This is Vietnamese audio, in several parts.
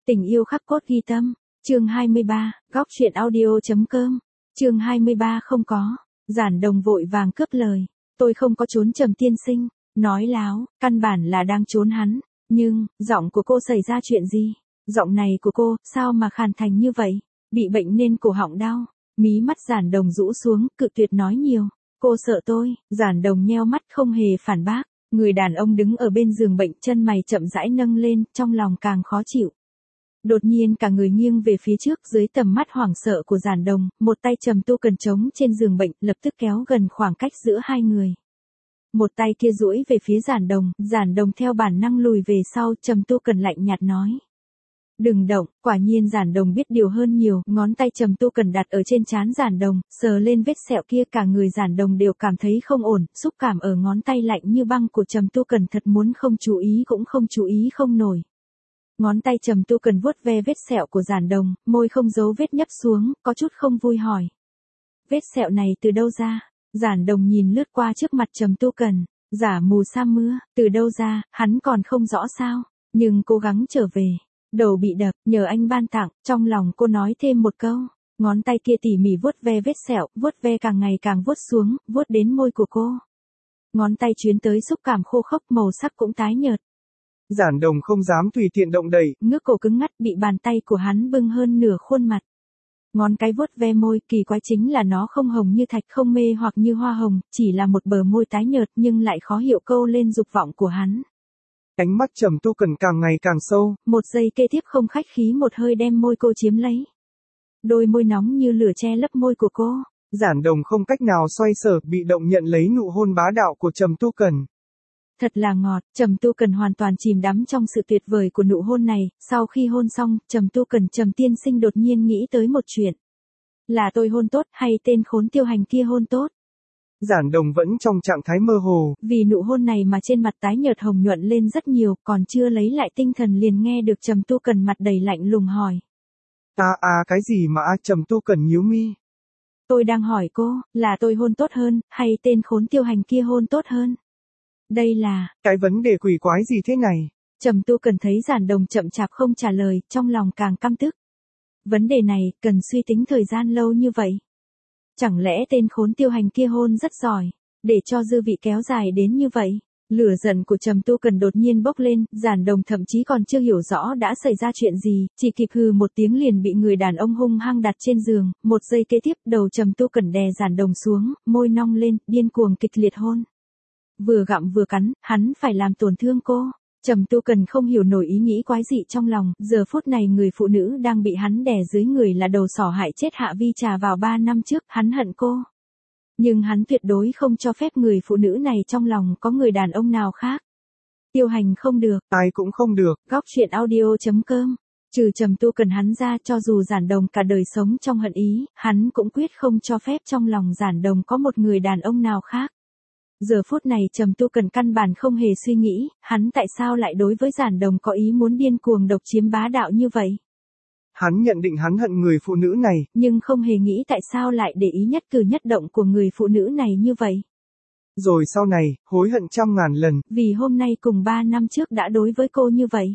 Tình yêu khắc cốt ghi tâm. Chương 23, góc truyện audio.com. Chương 23 không có. Giản Đồng vội vàng cướp lời. Tôi không có trốn Trầm tiên sinh. Nói láo, căn bản là đang trốn hắn. Nhưng, giọng của cô xảy ra chuyện gì? Giọng này của cô, sao mà khàn thành như vậy? Bị bệnh nên cổ họng đau. Mí mắt Giản Đồng rũ xuống, cự tuyệt nói nhiều. Cô sợ tôi. Giản Đồng nheo mắt không hề phản bác. Người đàn ông đứng ở bên giường bệnh, chân mày chậm rãi nâng lên, trong lòng càng khó chịu. Đột nhiên cả người nghiêng về phía trước, dưới tầm mắt hoảng sợ của Giản Đồng, một tay Trầm Tu Cần trống trên giường bệnh, lập tức kéo gần khoảng cách giữa hai người. Một tay kia duỗi về phía Giản Đồng theo bản năng lùi về sau. Trầm Tu Cần lạnh nhạt nói: đừng động. Quả nhiên Giản Đồng biết điều hơn nhiều, ngón tay Trầm Tu Cần đặt ở trên trán Giản Đồng, sờ lên vết sẹo kia, cả người Giản Đồng đều cảm thấy không ổn, xúc cảm ở ngón tay lạnh như băng của Trầm Tu Cần thật muốn không chú ý cũng không chú ý không nổi. Ngón tay Trầm Tu Cần vuốt ve vết sẹo của Giản Đồng, môi không giấu vết nhấp xuống, có chút không vui hỏi: vết sẹo này từ đâu ra? Giản Đồng nhìn lướt qua trước mặt Trầm Tu Cần, giả mù sa mưa, từ đâu ra, hắn còn không rõ sao, nhưng cố gắng trở về. Đầu bị đập, nhờ anh ban tặng, trong lòng cô nói thêm một câu. Ngón tay kia tỉ mỉ vuốt ve vết sẹo, vuốt ve càng ngày càng vuốt xuống, vuốt đến môi của cô. Ngón tay chuyến tới xúc cảm khô khốc, màu sắc cũng tái nhợt. Giản Đồng không dám tùy tiện động đậy, ngước cổ cứng ngắt, bị bàn tay của hắn bưng hơn nửa khuôn mặt. Ngón cái vuốt ve môi, kỳ quái chính là nó không hồng như thạch, không mê hoặc như hoa hồng, chỉ là một bờ môi tái nhợt nhưng lại khó hiểu câu lên dục vọng của hắn. Ánh mắt Trầm Tu Cần càng ngày càng sâu. Một giây kế tiếp không khách khí một hơi đem môi cô chiếm lấy. Đôi môi nóng như lửa che lấp môi của cô. Giản Đồng không cách nào xoay sở, bị động nhận lấy nụ hôn bá đạo của Trầm Tu Cần. Thật là ngọt. Trầm Tu Cần hoàn toàn chìm đắm trong sự tuyệt vời của nụ hôn này. Sau khi hôn xong, Trầm tiên sinh đột nhiên nghĩ tới một chuyện. Là tôi hôn tốt hay tên khốn Tiêu Hành kia hôn tốt? Giản Đồng vẫn trong trạng thái mơ hồ. Vì nụ hôn này mà trên mặt tái nhợt hồng nhuận lên rất nhiều, còn chưa lấy lại tinh thần liền nghe được Trầm Tu Cần mặt đầy lạnh lùng hỏi: cái gì mà Trầm Tu Cần nhíu mi. Tôi đang hỏi cô, là tôi hôn tốt hơn, hay tên khốn Tiêu Hành kia hôn tốt hơn? Đây là... Cái vấn đề quỷ quái gì thế này? Trầm Tu Cần thấy Giản Đồng chậm chạp không trả lời, trong lòng càng căm tức. Vấn đề này, cần suy tính thời gian lâu như vậy. Chẳng lẽ tên khốn Tiêu Hành kia hôn rất giỏi, để cho dư vị kéo dài đến như vậy? Lửa giận của Trầm Tu Cần đột nhiên bốc lên, Giản Đồng thậm chí còn chưa hiểu rõ đã xảy ra chuyện gì, chỉ kịp hừ một tiếng liền bị người đàn ông hung hăng đặt trên giường. Một giây kế tiếp, đầu Trầm Tu Cần đè Giản Đồng xuống, môi nong lên, điên cuồng kịch liệt hôn. Vừa gặm vừa cắn, hắn phải làm tổn thương cô. Trầm Tu Cần không hiểu nổi ý nghĩ quái dị trong lòng, giờ phút này người phụ nữ đang bị hắn đè dưới người là đầu sỏ hại chết Hạ Vi Trà vào 3 năm trước, hắn hận cô. Nhưng hắn tuyệt đối không cho phép người phụ nữ này trong lòng có người đàn ông nào khác. Tiêu Hành không được, ai cũng không được. Góc truyện audio.com. Trừ Trầm Tu Cần hắn ra, cho dù Giản Đồng cả đời sống trong hận ý, hắn cũng quyết không cho phép trong lòng Giản Đồng có một người đàn ông nào khác. Giờ phút này Trầm Tu Cần căn bản không hề suy nghĩ, hắn tại sao lại đối với Giản Đồng có ý muốn điên cuồng độc chiếm bá đạo như vậy. Hắn nhận định hắn hận người phụ nữ này, nhưng không hề nghĩ tại sao lại để ý nhất cử nhất động của người phụ nữ này như vậy. Rồi sau này, hối hận trăm ngàn lần. Vì hôm nay cùng 3 năm trước đã đối với cô như vậy.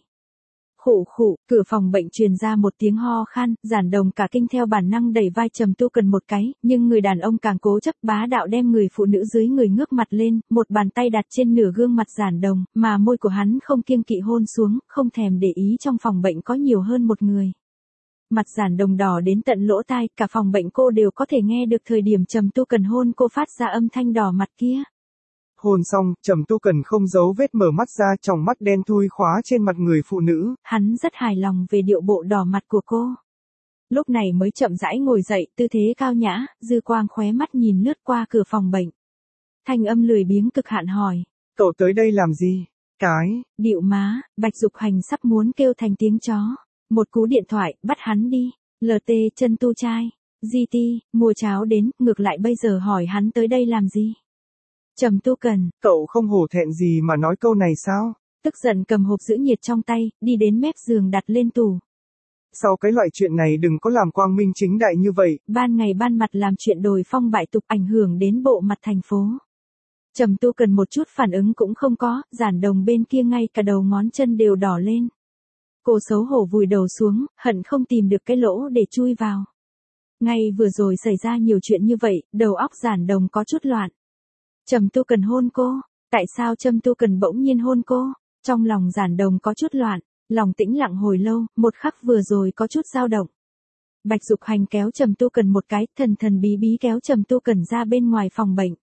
Khụ khụ, cửa phòng bệnh truyền ra một tiếng ho khan, Giản Đồng cả kinh theo bản năng đẩy vai Trầm Tu Cần một cái, nhưng người đàn ông càng cố chấp bá đạo đem người phụ nữ dưới người ngước mặt lên, một bàn tay đặt trên nửa gương mặt Giản Đồng, mà môi của hắn không kiêng kỵ hôn xuống, không thèm để ý trong phòng bệnh có nhiều hơn một người. Mặt Giản Đồng đỏ đến tận lỗ tai, cả phòng bệnh cô đều có thể nghe được thời điểm Trầm Tu Cần hôn cô phát ra âm thanh đỏ mặt kia. Hôn xong, Trầm Tu Cần không giấu vết mở mắt ra, tròng mắt đen thui khóa trên mặt người phụ nữ. Hắn rất hài lòng về điệu bộ đỏ mặt của cô. Lúc này mới chậm rãi ngồi dậy, tư thế cao nhã, dư quang khóe mắt nhìn lướt qua cửa phòng bệnh. Thanh âm lười biếng cực hạn hỏi: cậu tới đây làm gì? Điệu má, Bạch Dục Hành sắp muốn kêu thành tiếng chó. Một cú điện thoại, bắt hắn đi. LT chân tu trai. GT, mua cháo đến, ngược lại bây giờ hỏi hắn tới đây làm gì? Trầm Tu Cần, cậu không hổ thẹn gì mà nói câu này sao? Tức giận cầm hộp giữ nhiệt trong tay, đi đến mép giường đặt lên tủ. Sau cái loại chuyện này đừng có làm quang minh chính đại như vậy. Ban ngày ban mặt làm chuyện đồi phong bại tục ảnh hưởng đến bộ mặt thành phố. Trầm Tu Cần một chút phản ứng cũng không có, Giản Đồng bên kia ngay cả đầu ngón chân đều đỏ lên. Cô xấu hổ vùi đầu xuống, hận không tìm được cái lỗ để chui vào. Ngay vừa rồi xảy ra nhiều chuyện như vậy, đầu óc Giản Đồng có chút loạn. Trầm Tu Cần hôn cô, tại sao Trầm Tu Cần bỗng nhiên hôn cô? Trong lòng Giản Đồng có chút loạn, lòng tĩnh lặng hồi lâu, một khắc vừa rồi có chút dao động. Bạch Dục Hành kéo Trầm Tu Cần một cái, thần thần bí bí kéo Trầm Tu Cần ra bên ngoài phòng bệnh.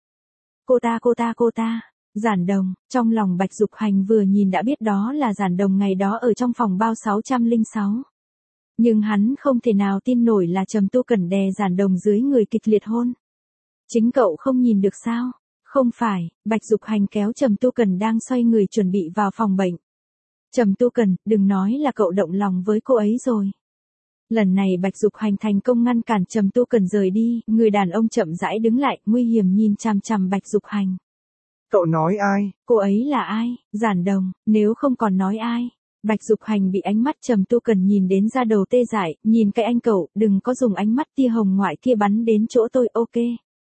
Cô ta. Giản Đồng, trong lòng Bạch Dục Hành vừa nhìn đã biết đó là Giản Đồng ngày đó ở trong phòng bao 606. Nhưng hắn không thể nào tin nổi là Trầm Tu Cần đè Giản Đồng dưới người kịch liệt hôn. Chính cậu không nhìn được sao? Không phải, Bạch Dục Hành kéo Trầm Tu Cần đang xoay người chuẩn bị vào phòng bệnh. Trầm Tu Cần, đừng nói là cậu động lòng với cô ấy rồi. Lần này Bạch Dục Hành thành công ngăn cản Trầm Tu Cần rời đi, người đàn ông chậm rãi đứng lại, nguy hiểm nhìn chằm chằm Bạch Dục Hành. Cậu nói ai? Cô ấy là ai? Giản Đồng, nếu không còn nói ai? Bạch Dục Hành bị ánh mắt Trầm Tu Cần nhìn đến da đầu tê dại, nhìn cái anh cậu, đừng có dùng ánh mắt tia hồng ngoại kia bắn đến chỗ tôi, ok?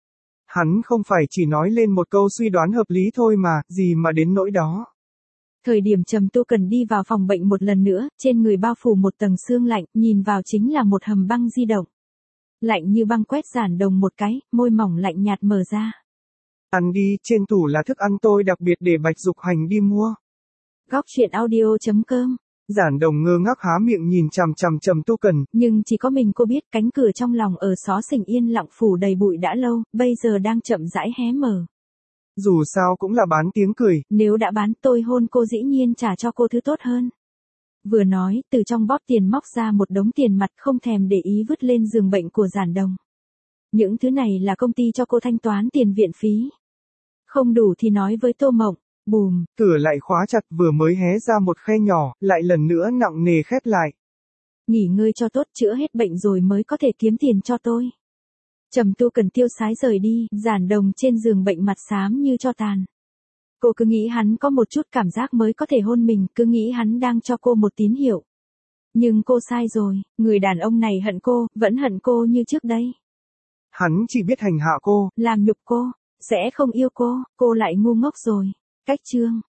Hắn không phải chỉ nói lên một câu suy đoán hợp lý thôi mà, gì mà đến nỗi đó. Thời điểm Trầm Tu Cần đi vào phòng bệnh một lần nữa, trên người bao phủ một tầng sương lạnh, nhìn vào chính là một hầm băng di động. Lạnh như băng quét Giản Đồng một cái, môi mỏng lạnh nhạt mở ra. Ăn đi, trên tủ là thức ăn tôi đặc biệt để Bạch Dục Hành đi mua. Góc truyện audio.com. Giản Đồng ngơ ngác há miệng nhìn chằm chằm Trầm Tu Cần. Nhưng chỉ có mình cô biết cánh cửa trong lòng ở xó xỉnh yên lặng phủ đầy bụi đã lâu, bây giờ đang chậm rãi hé mở. Dù sao cũng là bán tiếng cười. Nếu đã bán tôi hôn cô dĩ nhiên trả cho cô thứ tốt hơn. Vừa nói, từ trong bóp tiền móc ra một đống tiền mặt không thèm để ý vứt lên giường bệnh của Giản Đồng. Những thứ này là công ty cho cô thanh toán tiền viện phí. Không đủ thì nói với Tô Mộng. Bùm. Cửa lại khóa chặt, vừa mới hé ra một khe nhỏ, lại lần nữa nặng nề khép lại. Nghỉ ngơi cho tốt, chữa hết bệnh rồi mới có thể kiếm tiền cho tôi. Trầm Tu Cần tiêu sái rời đi, Giản Đồng trên giường bệnh mặt xám như tro tàn. Cô cứ nghĩ hắn có một chút cảm giác mới có thể hôn mình, cứ nghĩ hắn đang cho cô một tín hiệu. Nhưng cô sai rồi, người đàn ông này hận cô, vẫn hận cô như trước đây. Hắn chỉ biết hành hạ cô, làm nhục cô, sẽ không yêu cô lại ngu ngốc rồi. Cách chương